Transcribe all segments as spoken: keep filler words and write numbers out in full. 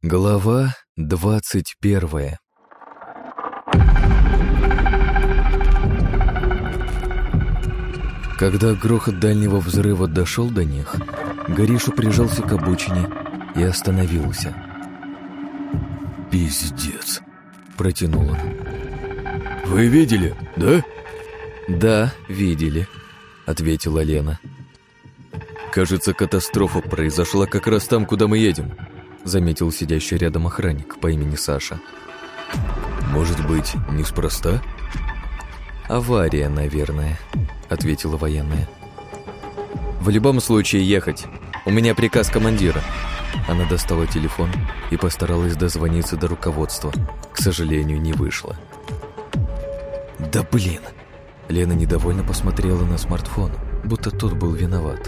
Глава двадцать первая. Когда грохот дальнего взрыва дошел до них, Гриша прижался к обочине и остановился. «Пиздец!» — протянул он. «Вы видели, да?» «Да, видели», — ответила Лена. «Кажется, катастрофа произошла как раз там, куда мы едем», — заметил сидящий рядом охранник по имени Саша. «Может быть, неспроста?» «Авария, наверное», — ответила военная. «В любом случае ехать. У меня приказ командира». Она достала телефон и постаралась дозвониться до руководства. К сожалению, не вышло. «Да блин!» Лена недовольно посмотрела на смартфон, будто тот был виноват.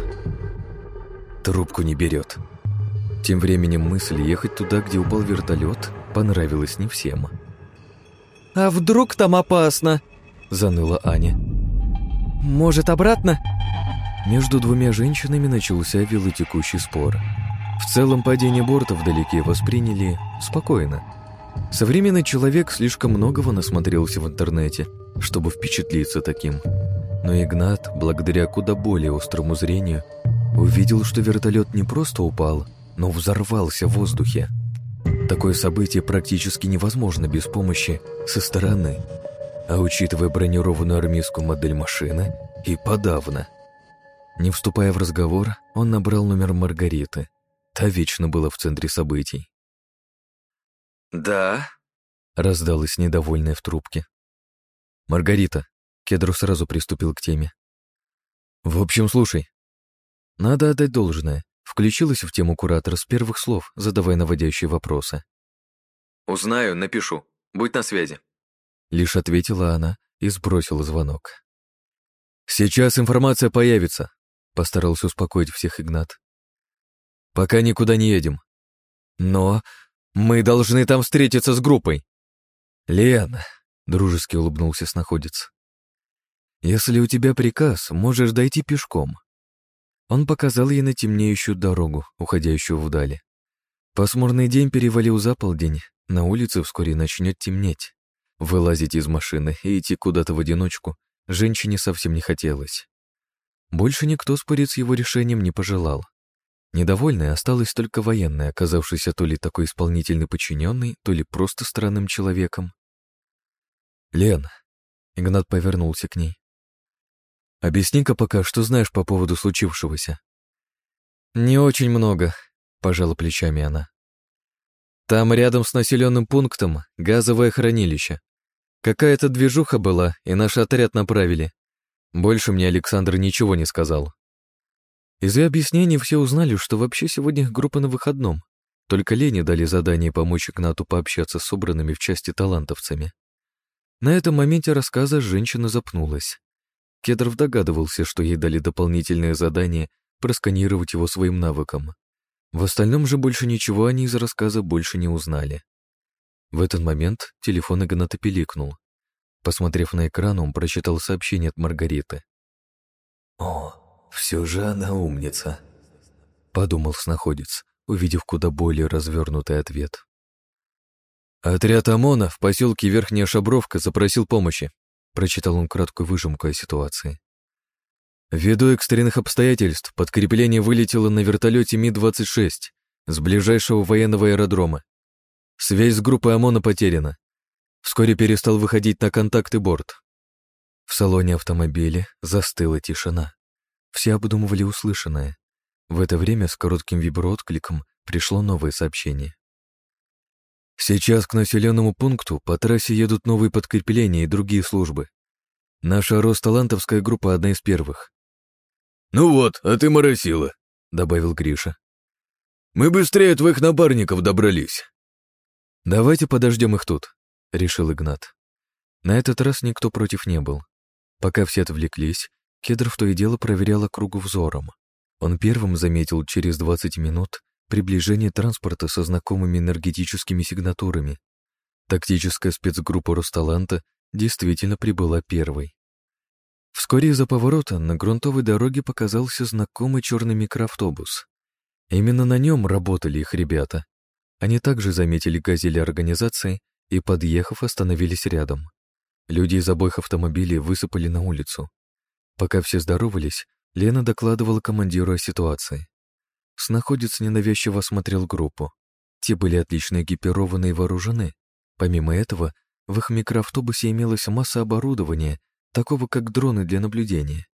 Трубку не берет. Тем временем мысль ехать туда, где упал вертолет, понравилась не всем. «А вдруг там опасно?» — заныла Аня. «Может, обратно?» Между двумя женщинами начался велотекущий спор. В целом падение борта вдалеке восприняли спокойно. Современный человек слишком многого насмотрелся в интернете, чтобы впечатлиться таким. Но Игнат, благодаря куда более острому зрению, увидел, что вертолет не просто упал, но взорвался в воздухе. Такое событие практически невозможно без помощи со стороны. А учитывая бронированную армейскую модель машины, и подавно. Не вступая в разговор, он набрал номер Маргариты. Та вечно была в центре событий. «Да?» — раздалась недовольная в трубке. «Маргарита», — Кедров сразу приступил к теме. «В общем, слушай. Надо отдать должное. Включилась в тему куратора с первых слов, задавая наводящие вопросы. «Узнаю, напишу. Будь на связи». Лишь ответила она и сбросила звонок. «Сейчас информация появится», — постарался успокоить всех Игнат. «Пока никуда не едем. Но мы должны там встретиться с группой». «Лен», — дружески улыбнулся снаходец, «если у тебя приказ, можешь дойти пешком». Он показал ей на темнеющую дорогу, уходящую вдали. Пасмурный день перевалил за полдень, на улице вскоре начнет темнеть. Вылазить из машины и идти куда-то в одиночку женщине совсем не хотелось. Больше никто спорить с его решением не пожелал. Недовольной осталась только военная, оказавшаяся то ли такой исполнительный подчиненный, то ли просто странным человеком. «Лен», — Игнат повернулся к ней, — «объясни-ка пока, что знаешь по поводу случившегося». «Не очень много», — пожала плечами она. «Там рядом с населенным пунктом газовое хранилище. Какая-то движуха была, и наш отряд направили. Больше мне Александр ничего не сказал». Из ее объяснений все узнали, что вообще сегодня их группа на выходном. Только Лене дали задание помочь Игнату пообщаться с собранными в части талантовцами. На этом моменте рассказа женщина запнулась. Кедров догадывался, что ей дали дополнительное задание просканировать его своим навыком. В остальном же больше ничего они из рассказа больше не узнали. В этот момент телефон Игната пиликнул. Посмотрев на экран, он прочитал сообщение от Маргариты. «О, все же она умница», — подумал снаходец, увидев куда более развернутый ответ. «Отряд ОМОНа в поселке Верхняя Шабровка запросил помощи», — прочитал он краткую выжимку о ситуации. «Ввиду экстренных обстоятельств подкрепление вылетело на вертолете Ми двадцать шесть с ближайшего военного аэродрома. Связь с группой ОМОНа потеряна. Вскоре перестал выходить на контакт и борт». В салоне автомобиля застыла тишина. Все обдумывали услышанное. В это время с коротким виброоткликом пришло новое сообщение. «Сейчас к населенному пункту по трассе едут новые подкрепления и другие службы. Наша Росталантовская группа одна из первых». «Ну вот, а ты моросила», — добавил Гриша. «Мы быстрее твоих напарников добрались». «Давайте подождем их тут», — решил Игнат. На этот раз никто против не был. Пока все отвлеклись, Кедров то и дело проверял округу взором. Он первым заметил через двадцать минут приближение транспорта со знакомыми энергетическими сигнатурами. Тактическая спецгруппа Росталанта действительно прибыла первой. Вскоре из-за поворота на грунтовой дороге показался знакомый черный микроавтобус. Именно на нем работали их ребята. Они также заметили «Газель» организации и, подъехав, остановились рядом. Люди из обоих автомобилей высыпали на улицу. Пока все здоровались, Лена докладывала командиру о ситуации. Снаходец ненавязчиво осмотрел группу. Те были отлично экипированы и вооружены. Помимо этого, в их микроавтобусе имелась масса оборудования, такого как дроны для наблюдения.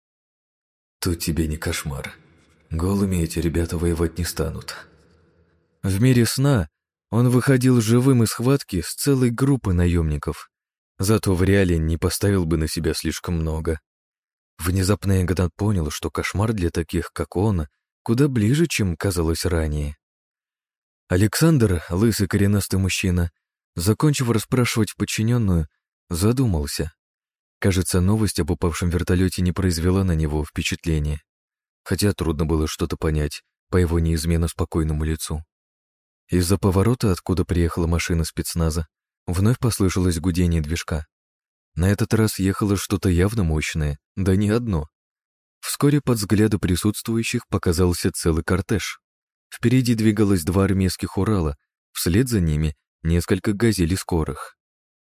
«Тут тебе не кошмар. Голыми эти ребята воевать не станут». В мире сна он выходил живым из схватки с целой группой наемников, зато в реале не поставил бы на себя слишком много. Внезапно Игнат понял, что кошмар для таких, как он, куда ближе, чем казалось ранее. Александр, лысый коренастый мужчина, закончив расспрашивать подчиненную, задумался. Кажется, новость об упавшем вертолете не произвела на него впечатления, хотя трудно было что-то понять по его неизменно спокойному лицу. Из-за поворота, откуда приехала машина спецназа, вновь послышалось гудение движка. На этот раз ехало что-то явно мощное, да не одно. Вскоре под взгляды присутствующих показался целый кортеж. Впереди двигалось два армейских «Урала», вслед за ними несколько «Газелей» скорых.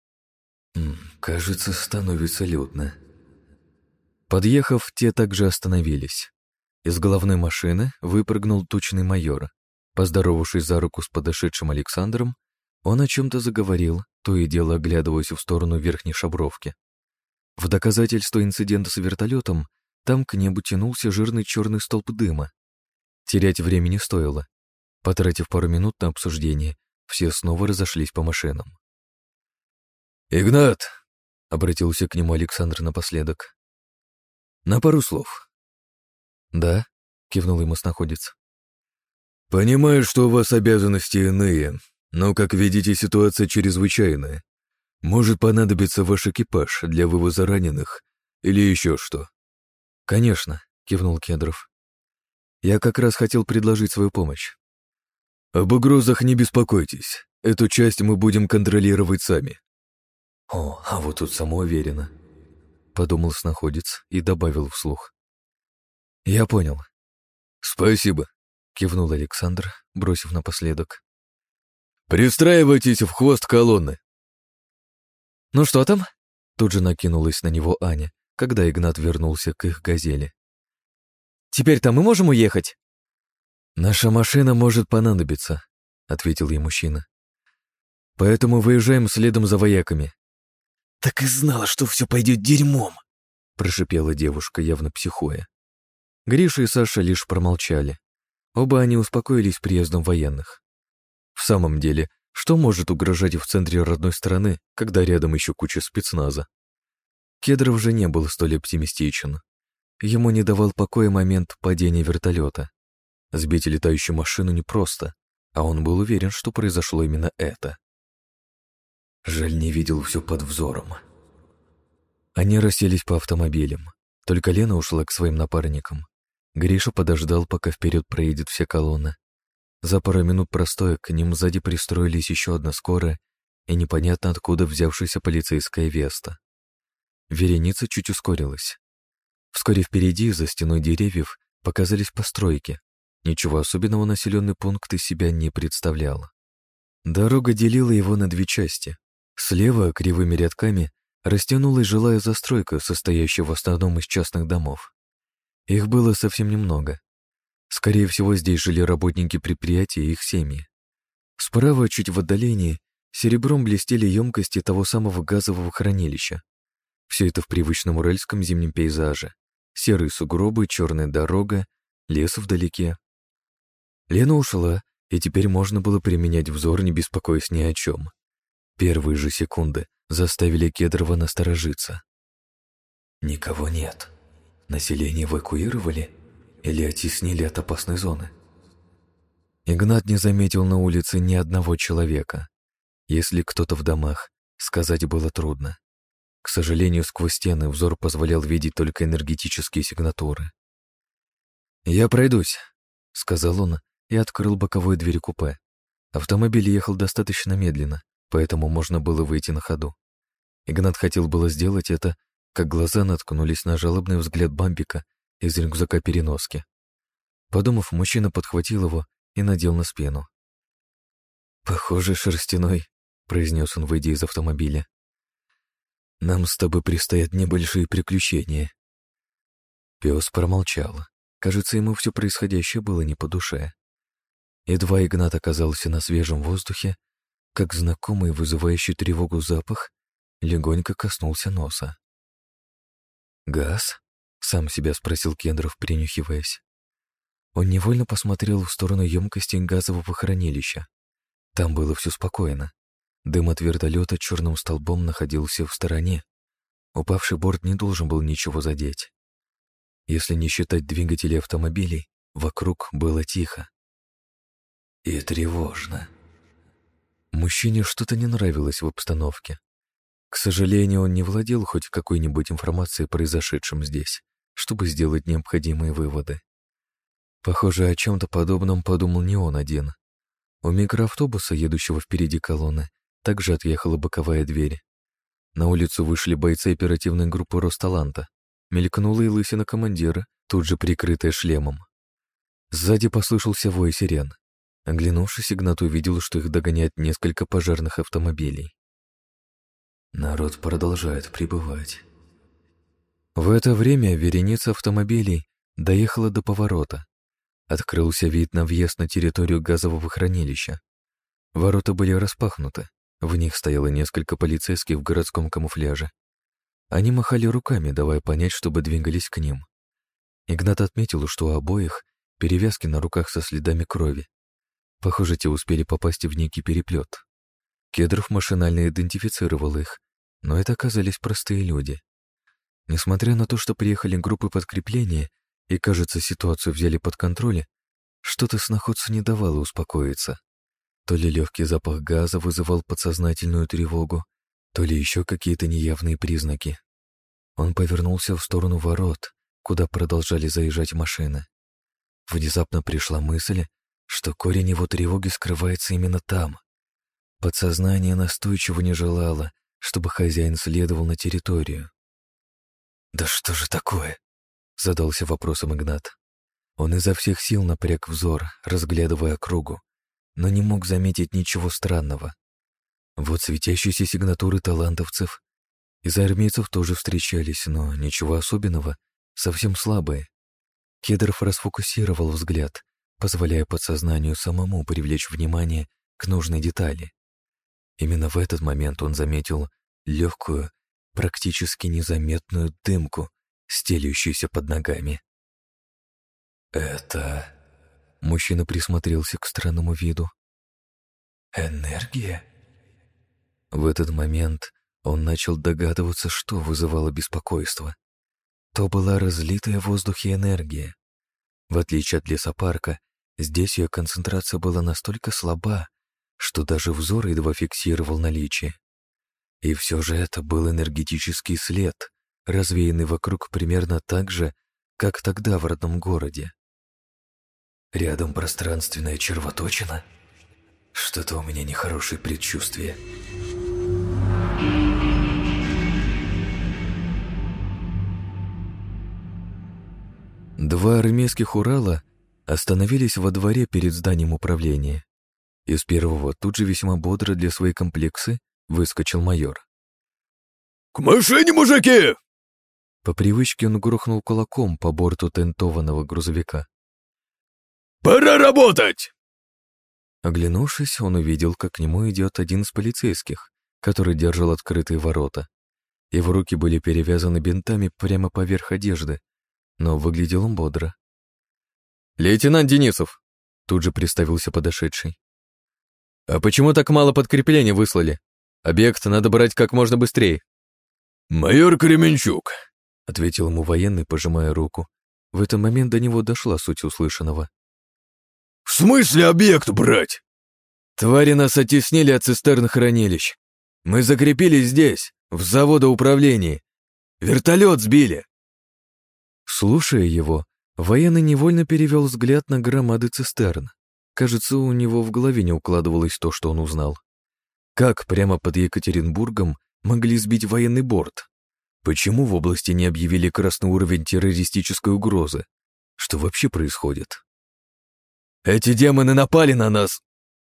«Кажется, становится людно». Подъехав, те также остановились. Из головной машины выпрыгнул тучный майор. Поздоровавшись за руку с подошедшим Александром, он о чем-то заговорил, то и дело оглядываясь в сторону верхней шабровки. В доказательство инцидента с вертолетом там к небу тянулся жирный черный столб дыма. Терять времени стоило. Потратив пару минут на обсуждение, все снова разошлись по машинам. «Игнат!» — обратился к нему Александр напоследок. «На пару слов». «Да», — кивнул ему снаходец. «Понимаю, что у вас обязанности иные, но, как видите, ситуация чрезвычайная. Может понадобиться ваш экипаж для вывоза раненых или еще что». «Конечно», — кивнул Кедров. «Я как раз хотел предложить свою помощь». «Об угрозах не беспокойтесь. Эту часть мы будем контролировать сами». «О, а вот тут самоуверенно», — подумал снаходец и добавил вслух. «Я понял». «Спасибо», — кивнул Александр, бросив напоследок. «Пристраивайтесь в хвост колонны». «Ну что там?» — тут же накинулась на него Аня, когда Игнат вернулся к их «Газели». «Теперь-то мы можем уехать?» «Наша машина может понадобиться», — ответил ей мужчина. «Поэтому выезжаем следом за вояками». «Так и знала, что все пойдет дерьмом», — прошипела девушка, явно психуя. Гриша и Саша лишь промолчали. Оба они успокоились приездом военных. В самом деле, что может угрожать в центре родной страны, когда рядом еще куча спецназа? Кедров же не был столь оптимистичен. Ему не давал покоя момент падения вертолета. Сбить летающую машину непросто, а он был уверен, что произошло именно это. Жаль, не видел все под взором. Они расселись по автомобилям. Только Лена ушла к своим напарникам. Гриша подождал, пока вперед проедет вся колонна. За пару минут простоя к ним сзади пристроились еще одна скорая и непонятно откуда взявшаяся полицейская Веста. Вереница чуть ускорилась. Вскоре впереди, за стеной деревьев, показались постройки. Ничего особенного населенный пункт из себя не представлял. Дорога делила его на две части. Слева, кривыми рядками, растянулась жилая застройка, состоящая в основном из частных домов. Их было совсем немного. Скорее всего, здесь жили работники предприятия и их семьи. Справа, чуть в отдалении, серебром блестели емкости того самого газового хранилища. Все это в привычном уральском зимнем пейзаже. Серые сугробы, черная дорога, лес вдалеке. Лена ушла, и теперь можно было применять взор, не беспокоясь ни о чем. Первые же секунды заставили Кедрова насторожиться. Никого нет. Население эвакуировали или оттеснили от опасной зоны? Игнат не заметил на улице ни одного человека. Если кто-то в домах, сказать было трудно. К сожалению, сквозь стены взор позволял видеть только энергетические сигнатуры. «Я пройдусь», — сказал он и открыл боковую дверь купе. Автомобиль ехал достаточно медленно, поэтому можно было выйти на ходу. Игнат хотел было сделать это, как глаза наткнулись на жалобный взгляд Бамбика из рюкзака переноски. Подумав, мужчина подхватил его и надел на спину. «Похоже, шерстяной», — произнес он, выйдя из автомобиля. «Нам с тобой предстоят небольшие приключения». Пес промолчал. Кажется, ему все происходящее было не по душе. Едва Игнат оказался на свежем воздухе, как знакомый, вызывающий тревогу запах, легонько коснулся носа. «Газ?» — сам себя спросил Кендров, принюхиваясь. Он невольно посмотрел в сторону емкости газового хранилища. Там было все спокойно. Дым от вертолета черным столбом находился в стороне. Упавший борт не должен был ничего задеть. Если не считать двигателей автомобилей, вокруг было тихо. И тревожно. Мужчине что-то не нравилось в обстановке. К сожалению, он не владел хоть какой-нибудь информацией о произошедшем здесь, чтобы сделать необходимые выводы. Похоже, о чем-то подобном подумал не он один. У микроавтобуса, едущего впереди колонны, также отъехала боковая дверь. На улицу вышли бойцы оперативной группы Росталанта. Мелькнула и лысина командира, тут же прикрытая шлемом. Сзади послышался вой сирен. Оглянувшись, Игнат увидел, что их догоняет несколько пожарных автомобилей. Народ продолжает прибывать. В это время вереница автомобилей доехала до поворота. Открылся вид на въезд на территорию газового хранилища. Ворота были распахнуты. В них стояло несколько полицейских в городском камуфляже. Они махали руками, давая понять, чтобы двигались к ним. Игнат отметил, что у обоих перевязки на руках со следами крови. Похоже, те успели попасть в некий переплет. Кедров машинально идентифицировал их, но это оказались простые люди. Несмотря на то, что приехали группы подкрепления и, кажется, ситуацию взяли под контроль, что-то сноходцу не давало успокоиться. То ли легкий запах газа вызывал подсознательную тревогу, то ли еще какие-то неявные признаки. Он повернулся в сторону ворот, куда продолжали заезжать машины. Внезапно пришла мысль, что корень его тревоги скрывается именно там. Подсознание настойчиво не желало, чтобы хозяин следовал на территорию. «Да что же такое?» — задался вопросом Игнат. Он изо всех сил напряг взор, разглядывая округу, но не мог заметить ничего странного. Вот светящиеся сигнатуры талантовцев. Из армейцев тоже встречались, но ничего особенного, совсем слабые. Кедров расфокусировал взгляд, позволяя подсознанию самому привлечь внимание к нужной детали. Именно в этот момент он заметил легкую, практически незаметную дымку, стелющуюся под ногами. «Это...» Мужчина присмотрелся к странному виду. «Энергия?» В этот момент он начал догадываться, что вызывало беспокойство. То была разлитая в воздухе энергия. В отличие от лесопарка, здесь ее концентрация была настолько слаба, что даже взор едва фиксировал наличие. И все же это был энергетический след, развеянный вокруг примерно так же, как тогда в родном городе. Рядом пространственная червоточина? Что-то у меня нехорошее предчувствие. Два армейских «Урала» остановились во дворе перед зданием управления. Из первого тут же весьма бодро для своей комплекции выскочил майор. «К машине, мужики!» По привычке он грохнул кулаком по борту тентованного грузовика. «Пора работать!» Оглянувшись, он увидел, как к нему идет один из полицейских, который держал открытые ворота. Его руки были перевязаны бинтами прямо поверх одежды, но выглядел он бодро. «Лейтенант Денисов!» — тут же представился подошедший. «А почему так мало подкрепления выслали? Объект надо брать как можно быстрее». «Майор Кременчук», — ответил ему военный, пожимая руку. В этот момент до него дошла суть услышанного. «В смысле объект брать?» «Твари нас оттеснили от цистерн хранилищ. Мы закрепились здесь, в заводоуправлении. Вертолет сбили». Слушая его, военный невольно перевел взгляд на громады цистерн. Кажется, у него в голове не укладывалось то, что он узнал. Как прямо под Екатеринбургом могли сбить военный борт? Почему в области не объявили красный уровень террористической угрозы? Что вообще происходит? «Эти демоны напали на нас!»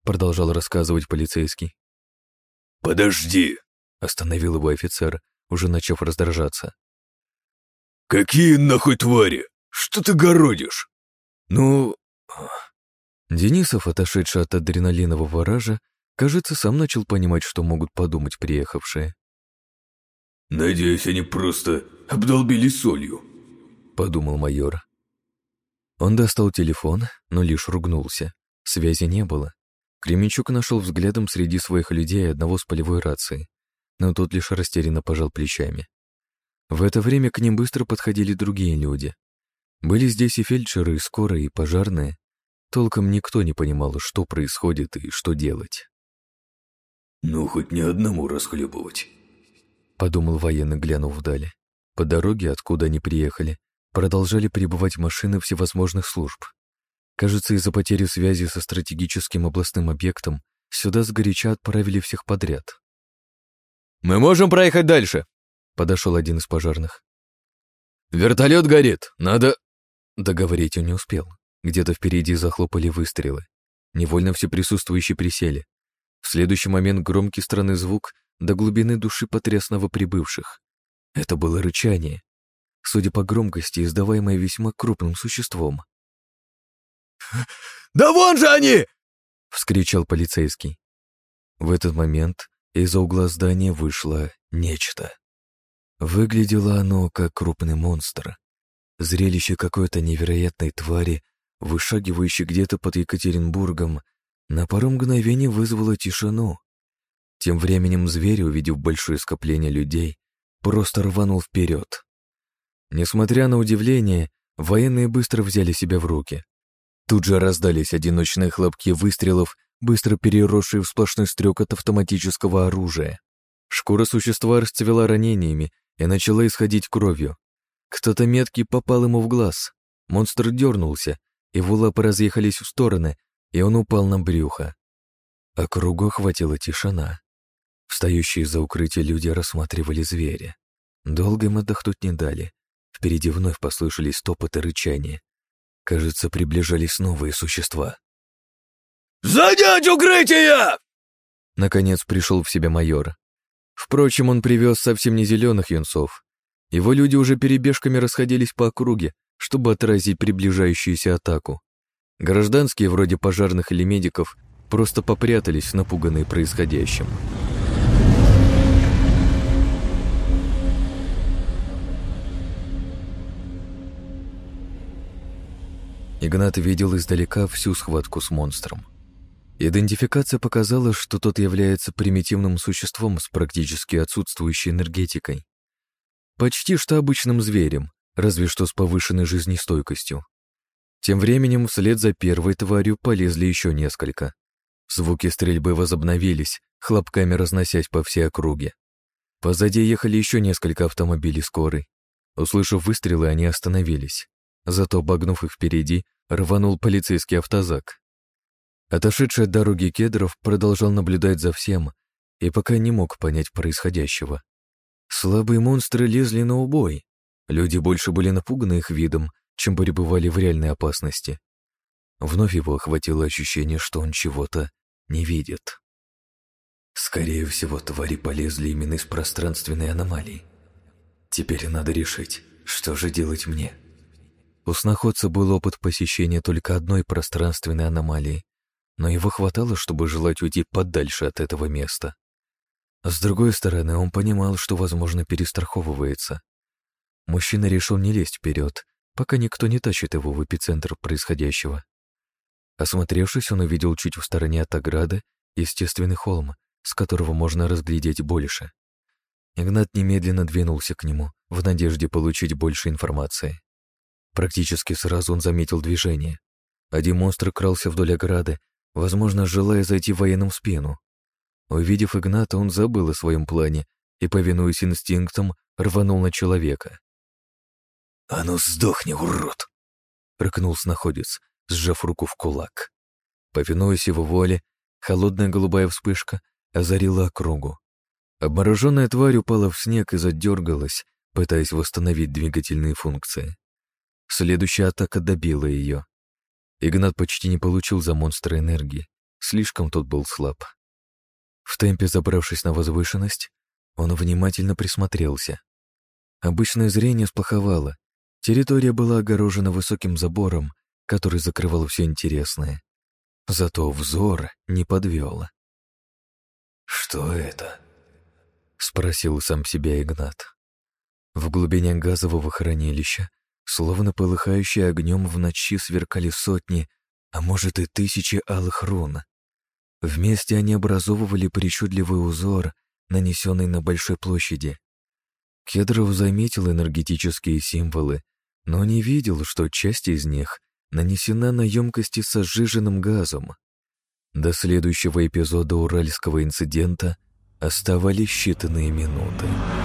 продолжал рассказывать полицейский. «Подожди!» — остановил его офицер, уже начав раздражаться. «Какие нахуй твари? Что ты городишь?» «Ну...» Денисов, отошедший от адреналинового ража, кажется, сам начал понимать, что могут подумать приехавшие. «Надеюсь, они просто обдолбили солью», — подумал майор. Он достал телефон, но лишь ругнулся. Связи не было. Кременчук нашел взглядом среди своих людей одного с полевой рацией, но тот лишь растерянно пожал плечами. В это время к ним быстро подходили другие люди. Были здесь и фельдшеры, и скорые, и пожарные. Толком никто не понимал, что происходит и что делать. «Ну, хоть не одному расхлебывать», — подумал военный, глянув вдали. По дороге, откуда они приехали, продолжали прибывать машины всевозможных служб. Кажется, из-за потери связи со стратегическим областным объектом сюда сгоряча отправили всех подряд. «Мы можем проехать дальше», — подошел один из пожарных. «Вертолет горит, надо...» Договорить он не успел. Где-то впереди захлопали выстрелы. Невольно все присутствующие присели. В следующий момент громкий странный звук до глубины души потряс новоприбывших. Это было рычание, судя по громкости, издаваемое весьма крупным существом. «Да вон же они!» — вскричал полицейский. В этот момент из-за угла здания вышло нечто. Выглядело оно как крупный монстр. Зрелище какой-то невероятной твари, вышагивающей где-то под Екатеринбургом, на пару мгновений вызвало тишину. Тем временем зверь, увидев большое скопление людей, просто рванул вперед. Несмотря на удивление, военные быстро взяли себя в руки. Тут же раздались одиночные хлопки выстрелов, быстро переросшие в сплошной стрекот автоматического оружия. Шкура существа расцвела ранениями и начала исходить кровью. Кто-то меткий попал ему в глаз. Монстр дернулся, его лапы разъехались в стороны, и он упал на брюхо. А кругу охватила тишина. Встающие из-за укрытия люди рассматривали зверя. Долго им отдохнуть не дали. Впереди вновь послышались топот и рычание. Кажется, приближались новые существа. «Занять укрытие!» Наконец пришел в себя майор. Впрочем, он привез совсем не зеленых юнцов. Его люди уже перебежками расходились по округе, чтобы отразить приближающуюся атаку. Гражданские, вроде пожарных или медиков, просто попрятались, напуганные происходящим. Игнат видел издалека всю схватку с монстром. Идентификация показала, что тот является примитивным существом с практически отсутствующей энергетикой. Почти что обычным зверем, разве что с повышенной жизнестойкостью. Тем временем вслед за первой тварью полезли еще несколько. Звуки стрельбы возобновились, хлопками разносясь по всей округе. Позади ехали еще несколько автомобилей скорой. Услышав выстрелы, они остановились. Зато, обогнув их впереди, рванул полицейский автозак. Отошедший от дороги Кедров продолжал наблюдать за всем и пока не мог понять происходящего. Слабые монстры лезли на убой. Люди больше были напуганы их видом, чем пребывали в реальной опасности. Вновь его охватило ощущение, что он чего-то не видит. Скорее всего, твари полезли именно из пространственной аномалии. Теперь надо решить, что же делать мне. У сноходца был опыт посещения только одной пространственной аномалии, но его хватало, чтобы желать уйти подальше от этого места. С другой стороны, он понимал, что, возможно, перестраховывается. Мужчина решил не лезть вперед, пока никто не тащит его в эпицентр происходящего. Осмотревшись, он увидел чуть в стороне от ограды естественный холм, с которого можно разглядеть больше. Игнат немедленно двинулся к нему, в надежде получить больше информации. Практически сразу он заметил движение. Один монстр крался вдоль ограды, возможно, желая зайти военным в спину. Увидев Игната, он забыл о своем плане и, повинуясь инстинктам, рванул на человека. «А ну сдохни, урод!» — рыкнул сноходец, сжав руку в кулак. Повинуясь его воле, холодная голубая вспышка озарила округу. Обмороженная тварь упала в снег и задергалась, пытаясь восстановить двигательные функции. Следующая атака добила ее. Игнат почти не получил за монстра энергии. слишком тот был слаб. В темпе забравшись на возвышенность, он внимательно присмотрелся. Обычное зрение сплоховало. Территория была огорожена высоким забором, который закрывал все интересное. Зато взор не подвел. «Что это?» — спросил сам себя Игнат. В глубине газового хранилища, словно полыхающие огнем в ночи, сверкали сотни, а может и тысячи алых рун. Вместе они образовывали причудливый узор, нанесенный на большой площади. Кедров заметил энергетические символы, но не видел, что часть из них нанесена на емкости со сжиженным газом. До следующего эпизода уральского инцидента оставались считанные минуты.